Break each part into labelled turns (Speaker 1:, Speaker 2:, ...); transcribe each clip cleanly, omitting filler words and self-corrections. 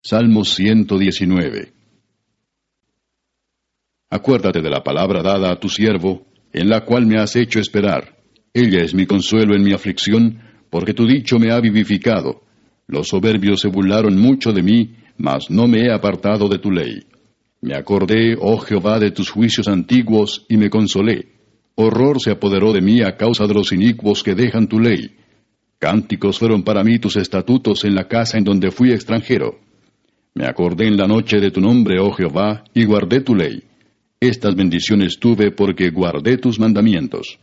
Speaker 1: Salmo 119. Acuérdate de la palabra dada a tu siervo, en la cual me has hecho esperar. Ella es mi consuelo en mi aflicción, porque tu dicho me ha vivificado. Los soberbios se burlaron mucho de mí, mas no me he apartado de tu ley. Me acordé, oh Jehová, de tus juicios antiguos, y me consolé. Horror se apoderó de mí a causa de los inicuos que dejan tu ley. Cánticos fueron para mí tus estatutos en la casa en donde fui extranjero. Me acordé en la noche de tu nombre, oh Jehová, y guardé tu ley. Estas bendiciones tuve porque guardé tus mandamientos.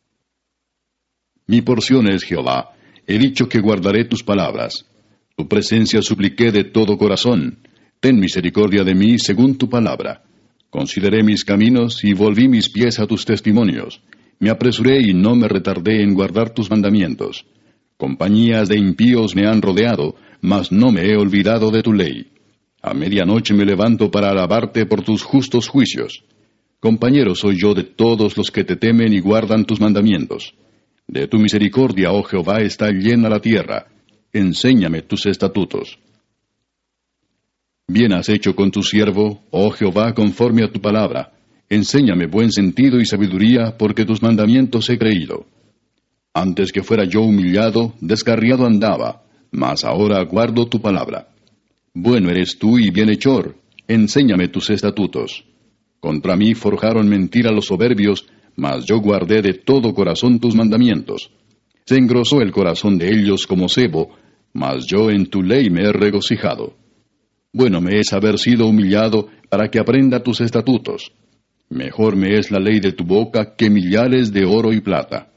Speaker 1: Mi porción es Jehová, he dicho que guardaré tus palabras. Tu presencia supliqué de todo corazón. Ten misericordia de mí según tu palabra. Consideré mis caminos y volví mis pies a tus testimonios. Me apresuré y no me retardé en guardar tus mandamientos. Compañías de impíos me han rodeado, mas no me he olvidado de tu ley. A medianoche me levanto para alabarte por tus justos juicios. Compañero soy yo de todos los que te temen y guardan tus mandamientos. De tu misericordia, oh Jehová, está llena la tierra. Enséñame tus estatutos. Bien has hecho con tu siervo, oh Jehová, conforme a tu palabra. Enséñame buen sentido y sabiduría, porque tus mandamientos he creído. Antes que fuera yo humillado, descarriado andaba, mas ahora guardo tu palabra. Bueno eres tú y bienhechor, enséñame tus estatutos. Contra mí forjaron mentira los soberbios, mas yo guardé de todo corazón tus mandamientos. Se engrosó el corazón de ellos como sebo, mas yo en tu ley me he regocijado. Bueno me es haber sido humillado para que aprenda tus estatutos. Mejor me es la ley de tu boca que millares de oro y plata.